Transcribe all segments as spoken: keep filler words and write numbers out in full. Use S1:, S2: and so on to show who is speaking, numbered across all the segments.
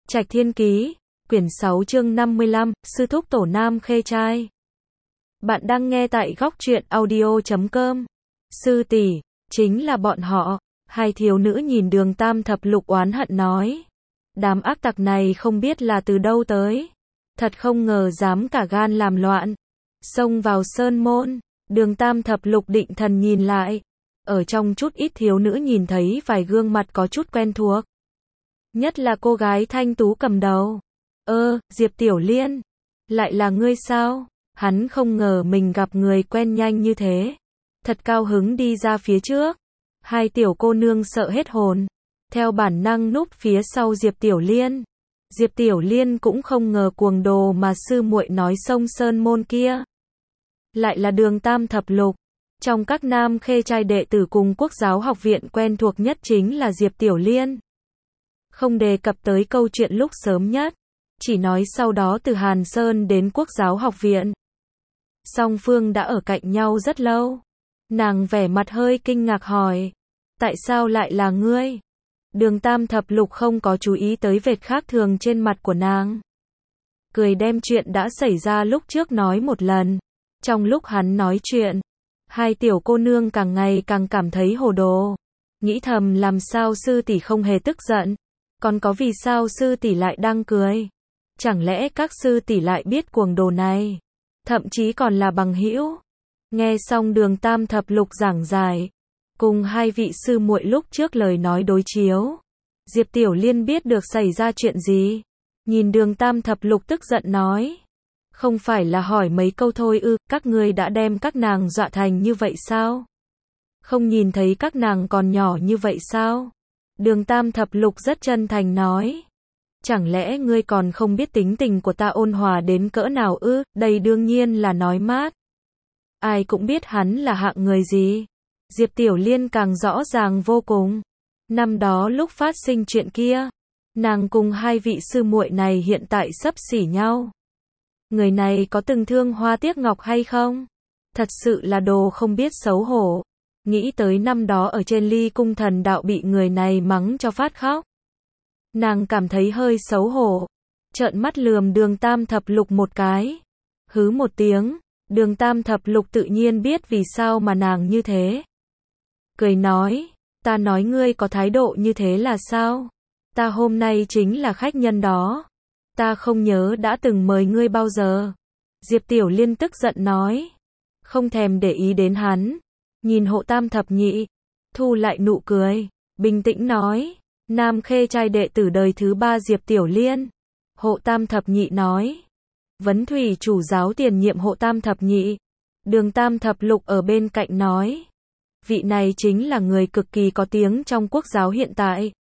S1: Trạch Thiên Ký, quyển sáu chương năm mươi lăm, Sư Thúc Tổ Nam Khê Trai. Bạn đang nghe tại góc truyện audio chấm com. Sư tỷ, chính là bọn họ. Hai thiếu nữ nhìn Đường Tam Thập Lục oán hận nói. Đám ác tặc này không biết là từ đâu tới. Thật không ngờ dám cả gan làm loạn. Xông vào sơn môn. Đường Tam Thập Lục định thần nhìn lại. Ở trong chút ít thiếu nữ nhìn thấy vài gương mặt có chút quen thuộc. Nhất là cô gái thanh tú cầm đầu. Ơ, Diệp Tiểu Liên. Lại là ngươi sao? Hắn không ngờ mình gặp người quen nhanh như thế. Thật cao hứng đi ra phía trước. Hai tiểu cô nương sợ hết hồn. Theo bản năng núp phía sau Diệp Tiểu Liên. Diệp Tiểu Liên cũng không ngờ cuồng đồ mà sư muội nói sông sơn môn kia. Lại là Đường Tam Thập Lục. Trong các nam khê trai đệ tử cùng Quốc giáo học viện quen thuộc nhất chính là Diệp Tiểu Liên. Không đề cập tới câu chuyện lúc sớm nhất. Chỉ nói sau đó từ Hàn Sơn đến Quốc giáo học viện. Song phương đã ở cạnh nhau rất lâu. Nàng vẻ mặt hơi kinh ngạc hỏi. Tại sao lại là ngươi? Đường Tam Thập Lục không có chú ý tới vệt khác thường trên mặt của nàng. Cười đem chuyện đã xảy ra lúc trước nói một lần. Trong lúc hắn nói chuyện, hai tiểu cô nương càng ngày càng cảm thấy hồ đồ. Nghĩ thầm làm sao sư tỷ không hề tức giận. Còn có vì sao sư tỷ lại đang cười? Chẳng lẽ các sư tỷ lại biết cuồng đồ này? Thậm chí còn là bằng hữu. Nghe xong Đường Tam Thập Lục giảng giải, cùng hai vị sư muội lúc trước lời nói đối chiếu, Diệp Tiểu Liên biết được xảy ra chuyện gì. Nhìn Đường Tam Thập Lục tức giận nói. Không phải là hỏi mấy câu thôi ư, các ngươi đã đem các nàng dọa thành như vậy sao? Không nhìn thấy các nàng còn nhỏ như vậy sao? Đường Tam Thập Lục rất chân thành nói. Chẳng lẽ ngươi còn không biết tính tình của ta ôn hòa đến cỡ nào ư? Đây đương nhiên là nói mát. Ai cũng biết hắn là hạng người gì. Diệp Tiểu Liên càng rõ ràng vô cùng. Năm đó lúc phát sinh chuyện kia, nàng cùng hai vị sư muội này hiện tại xấp xỉ nhau. Người này có từng thương Hoa Tiếc Ngọc hay không? Thật sự là đồ không biết xấu hổ. Nghĩ tới năm đó ở trên Ly Cung Thần Đạo bị người này mắng cho phát khóc. Nàng cảm thấy hơi xấu hổ. Trợn mắt lườm Đường Tam Thập Lục một cái. Hứ một tiếng. Đường Tam Thập Lục tự nhiên biết vì sao mà nàng như thế. Cười nói. Ta nói ngươi có thái độ như thế là sao? Ta hôm nay chính là khách nhân đó. Ta không nhớ đã từng mời ngươi bao giờ. Diệp Tiểu Liên tức giận nói. Không thèm để ý đến hắn. Nhìn Hộ Tam Thập Nhị. Thu lại nụ cười. Bình tĩnh nói. Nam khê trai đệ tử đời thứ ba Diệp Tiểu Liên. Hộ Tam Thập Nhị nói. Vấn thủy chủ giáo tiền nhiệm Hộ Tam Thập Nhị. Đường Tam Thập Lục ở bên cạnh nói. Vị này chính là người cực kỳ có tiếng trong quốc giáo hiện tại.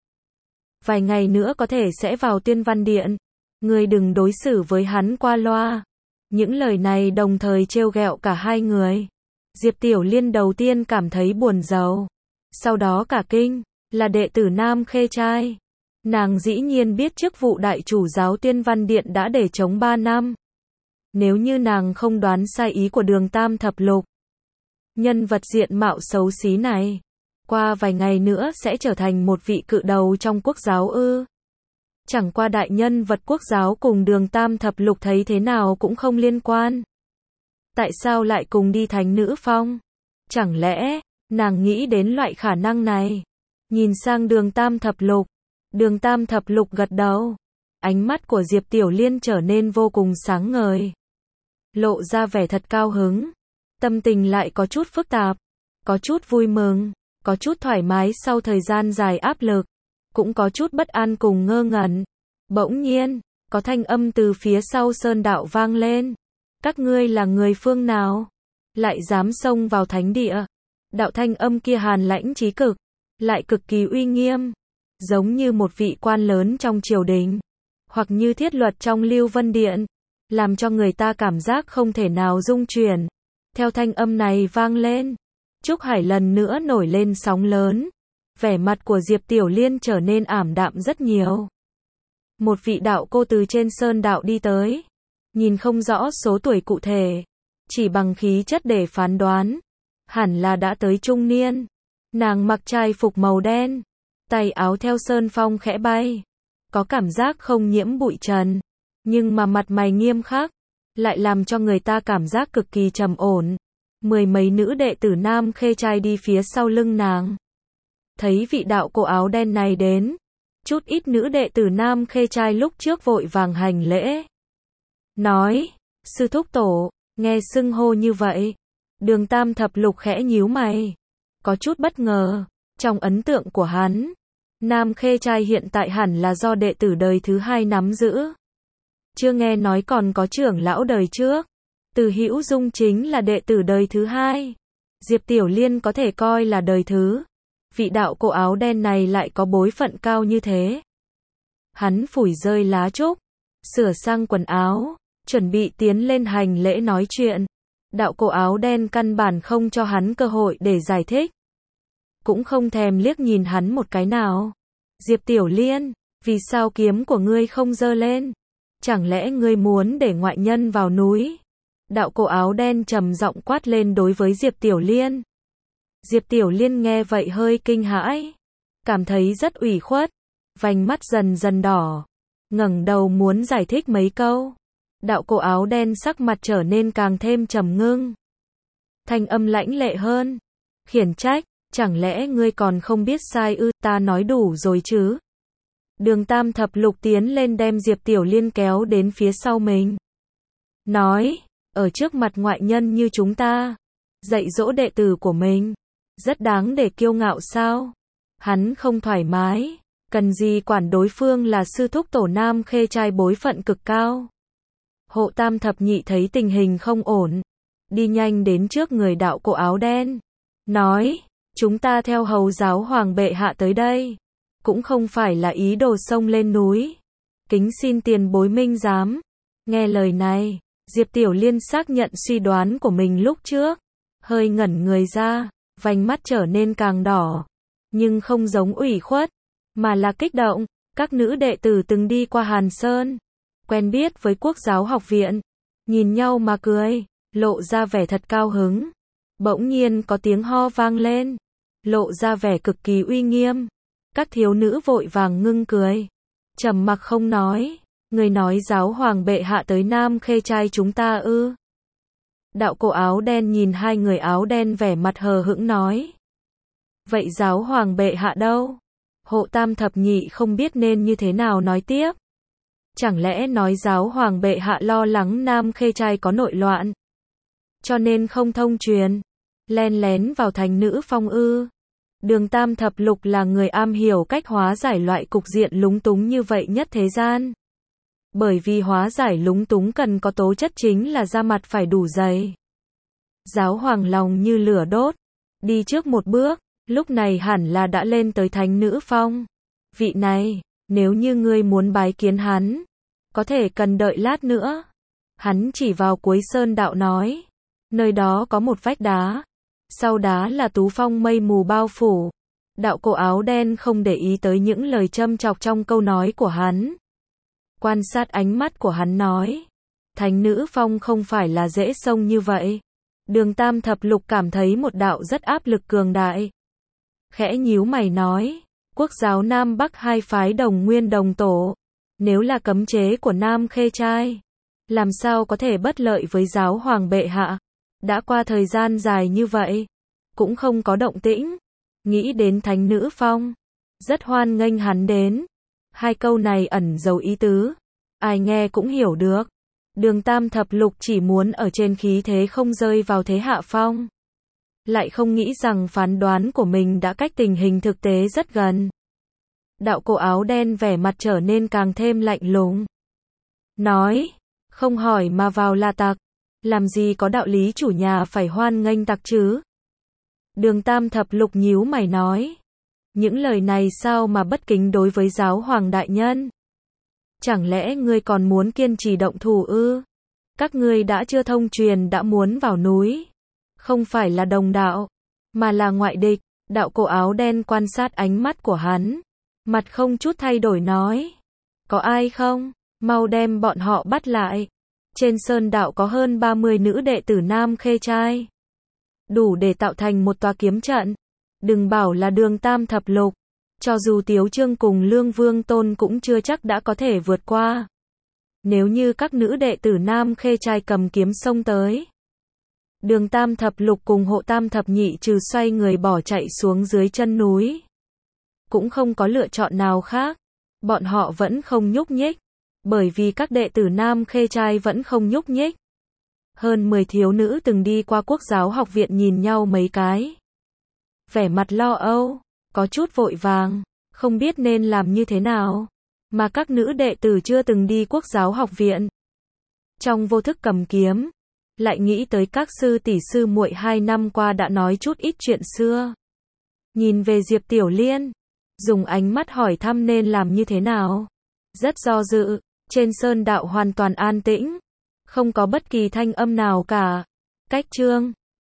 S1: Vài ngày nữa có thể sẽ vào Tiên Văn Điện. Ngươi đừng đối xử với hắn qua loa. Những lời này đồng thời trêu ghẹo cả hai người. Diệp Tiểu Liên đầu tiên cảm thấy buồn rầu. Sau đó cả kinh. Là đệ tử Nam Khê Trai. Nàng dĩ nhiên biết chức vụ đại chủ giáo Tiên Văn Điện đã để trống ba năm. Nếu như nàng không đoán sai ý của Đường Tam Thập Lục, nhân vật diện mạo xấu xí này, qua vài ngày nữa sẽ trở thành một vị cự đầu trong quốc giáo ư. Chẳng qua đại nhân vật quốc giáo cùng Đường Tam Thập Lục thấy thế nào cũng không liên quan. Tại sao lại cùng đi Thánh Nữ Phong? Chẳng lẽ, nàng nghĩ đến loại khả năng này? Nhìn sang Đường Tam Thập Lục. Đường Tam Thập Lục gật đầu. Ánh mắt của Diệp Tiểu Liên trở nên vô cùng sáng ngời. Lộ ra vẻ thật cao hứng. Tâm tình lại có chút phức tạp. Có chút vui mừng. Có chút thoải mái sau thời gian dài áp lực. Cũng có chút bất an cùng ngơ ngẩn. Bỗng nhiên, có thanh âm từ phía sau sơn đạo vang lên. Các ngươi là người phương nào? Lại dám xông vào thánh địa? Đạo thanh âm kia hàn lãnh chí cực. Lại cực kỳ uy nghiêm. Giống như một vị quan lớn trong triều đình. Hoặc như thiết luật trong Lưu Vân Điện. Làm cho người ta cảm giác không thể nào dung chuyển. Theo thanh âm này vang lên. Trúc Hải lần nữa nổi lên sóng lớn. Vẻ mặt của Diệp Tiểu Liên trở nên ảm đạm rất nhiều. Một vị đạo cô từ trên sơn đạo đi tới. Nhìn không rõ số tuổi cụ thể. Chỉ bằng khí chất để phán đoán. Hẳn là đã tới trung niên. Nàng mặc trai phục màu đen. Tay áo theo sơn phong khẽ bay. có cảm giác không nhiễm bụi trần, nhưng mà mặt mày nghiêm khắc, lại làm cho người ta cảm giác cực kỳ trầm ổn. Mười mấy nữ đệ tử Nam Khê Trai đi phía sau lưng nàng. Thấy vị đạo cô áo đen này đến, chút ít nữ đệ tử Nam Khê Trai lúc trước vội vàng hành lễ. Nói, sư thúc tổ, nghe xưng hô như vậy. Đường Tam Thập Lục khẽ nhíu mày. Có chút bất ngờ, trong ấn tượng của hắn, Nam Khê Trai hiện tại hẳn là do đệ tử đời thứ hai nắm giữ. Chưa nghe nói còn có trưởng lão đời trước. Từ Hữu Dung chính là đệ tử đời thứ hai. Diệp Tiểu Liên có thể coi là đời thứ. Vị đạo cô áo đen này lại có bối phận cao như thế. Hắn phủi rơi lá trúc, sửa sang quần áo, chuẩn bị tiến lên hành lễ nói chuyện. Đạo cô áo đen căn bản không cho hắn cơ hội để giải thích. Cũng không thèm liếc nhìn hắn một cái nào. Diệp Tiểu Liên, vì sao kiếm của ngươi không giơ lên? Chẳng lẽ ngươi muốn để ngoại nhân vào núi? Đạo cô áo đen trầm giọng quát lên đối với Diệp Tiểu Liên. Diệp Tiểu Liên nghe vậy hơi kinh hãi, cảm thấy rất ủy khuất, vành mắt dần dần đỏ, ngẩng đầu muốn giải thích mấy câu. Đạo cô áo đen sắc mặt trở nên càng thêm trầm ngưng. Thanh âm lãnh lệ hơn, khiển trách, chẳng lẽ ngươi còn không biết sai ư, ta nói đủ rồi chứ. Đường Tam Thập Lục tiến lên đem Diệp Tiểu Liên kéo đến phía sau mình. Nói, ở trước mặt ngoại nhân như chúng ta, dạy dỗ đệ tử của mình, rất đáng để kiêu ngạo sao? Hắn không thoải mái, cần gì quản đối phương là sư thúc tổ Nam Khê Trai bối phận cực cao. Hộ Tam Thập Nhị thấy tình hình không ổn, đi nhanh đến trước người đạo cô áo đen, nói, chúng ta theo hầu giáo hoàng bệ hạ tới đây, cũng không phải là ý đồ xông lên núi. Kính xin tiền bối minh giám. Nghe lời này, Diệp Tiểu Liên xác nhận suy đoán của mình lúc trước, hơi ngẩn người ra, vành mắt trở nên càng đỏ, nhưng không giống ủy khuất, mà là kích động. Các nữ đệ tử từng đi qua Hàn Sơn, quen biết với Quốc giáo học viện, nhìn nhau mà cười, lộ ra vẻ thật cao hứng. Bỗng nhiên có tiếng ho vang lên, lộ ra vẻ cực kỳ uy nghiêm. Các thiếu nữ vội vàng ngưng cười, trầm mặc không nói. Người nói giáo hoàng bệ hạ tới Nam Khê Trai chúng ta ư? Đạo cô áo đen nhìn hai người áo đen vẻ mặt hờ hững nói. Vậy giáo hoàng bệ hạ đâu? Hộ Tam Thập Nhị không biết nên như thế nào nói tiếp. Chẳng lẽ nói giáo hoàng bệ hạ lo lắng Nam Khê Trai có nội loạn, cho nên không thông truyền, len lén vào thành nữ phong ư? Đường Tam Thập Lục là người am hiểu cách hóa giải loại cục diện lúng túng như vậy nhất thế gian. Bởi vì hóa giải lúng túng cần có tố chất chính là da mặt phải đủ dày. Giáo hoàng lòng như lửa đốt, đi trước một bước, lúc này hẳn là đã lên tới thánh nữ phong. Vị này, nếu như ngươi muốn bái kiến hắn, có thể cần đợi lát nữa. Hắn chỉ vào cuối sơn đạo nói, nơi đó có một vách đá, sau đá là tú phong mây mù bao phủ. Đạo cô áo đen không để ý tới những lời châm chọc trong câu nói của hắn. Quan sát ánh mắt của hắn nói, thánh nữ phong không phải là dễ xông như vậy. Đường Tam Thập Lục cảm thấy một đạo rất áp lực cường đại. Khẽ nhíu mày nói, Quốc giáo Nam Bắc hai phái đồng nguyên đồng tổ, nếu là cấm chế của Nam Khê Trai, làm sao có thể bất lợi với giáo hoàng bệ hạ? Đã qua thời gian dài như vậy, cũng không có động tĩnh. Nghĩ đến thánh nữ phong, rất hoan nghênh hắn đến. Hai câu này ẩn giấu ý tứ, ai nghe cũng hiểu được. Đường Tam Thập Lục chỉ muốn ở trên khí thế không rơi vào thế hạ phong. Lại không nghĩ rằng phán đoán của mình đã cách tình hình thực tế rất gần. Đạo cô áo đen vẻ mặt trở nên càng thêm lạnh lùng. Nói, không hỏi mà vào là tặc. Làm gì có đạo lý chủ nhà phải hoan nghênh tặc chứ? Đường Tam Thập Lục nhíu mày nói. Những lời này sao mà bất kính đối với giáo hoàng đại nhân? Chẳng lẽ ngươi còn muốn kiên trì động thủ ư? Các ngươi đã chưa thông truyền đã muốn vào núi. Không phải là đồng đạo, mà là ngoại địch. Đạo cô áo đen quan sát ánh mắt của hắn, mặt không chút thay đổi nói. Có ai không? Mau đem bọn họ bắt lại. Trên sơn đạo có hơn ba mươi nữ đệ tử Nam Khê Trai, đủ để tạo thành một tòa kiếm trận. Đừng bảo là Đường Tam Thập Lục, Cho dù Tiếu Trương cùng Lương Vương Tôn cũng chưa chắc đã có thể vượt qua. Nếu như các nữ đệ tử Nam Khê Trai cầm kiếm xông tới. Đường Tam Thập Lục cùng Hộ Tam Thập Nhị trừ xoay người bỏ chạy xuống dưới chân núi. Cũng không có lựa chọn nào khác. Bọn họ vẫn không nhúc nhích. Bởi vì các đệ tử Nam Khê Trai vẫn không nhúc nhích. Hơn mười thiếu nữ từng đi qua Quốc giáo học viện nhìn nhau mấy cái. Vẻ mặt lo âu, có chút vội vàng, không biết nên làm như thế nào. Mà các nữ đệ tử chưa từng đi Quốc giáo học viện. Trong vô thức cầm kiếm, lại nghĩ tới các sư tỷ sư muội hai năm qua đã nói chút ít chuyện xưa. Nhìn về Diệp Tiểu Liên, dùng ánh mắt hỏi thăm nên làm như thế nào. Rất do dự, trên sơn đạo hoàn toàn an tĩnh, không có bất kỳ thanh âm nào cả. Cách Trương,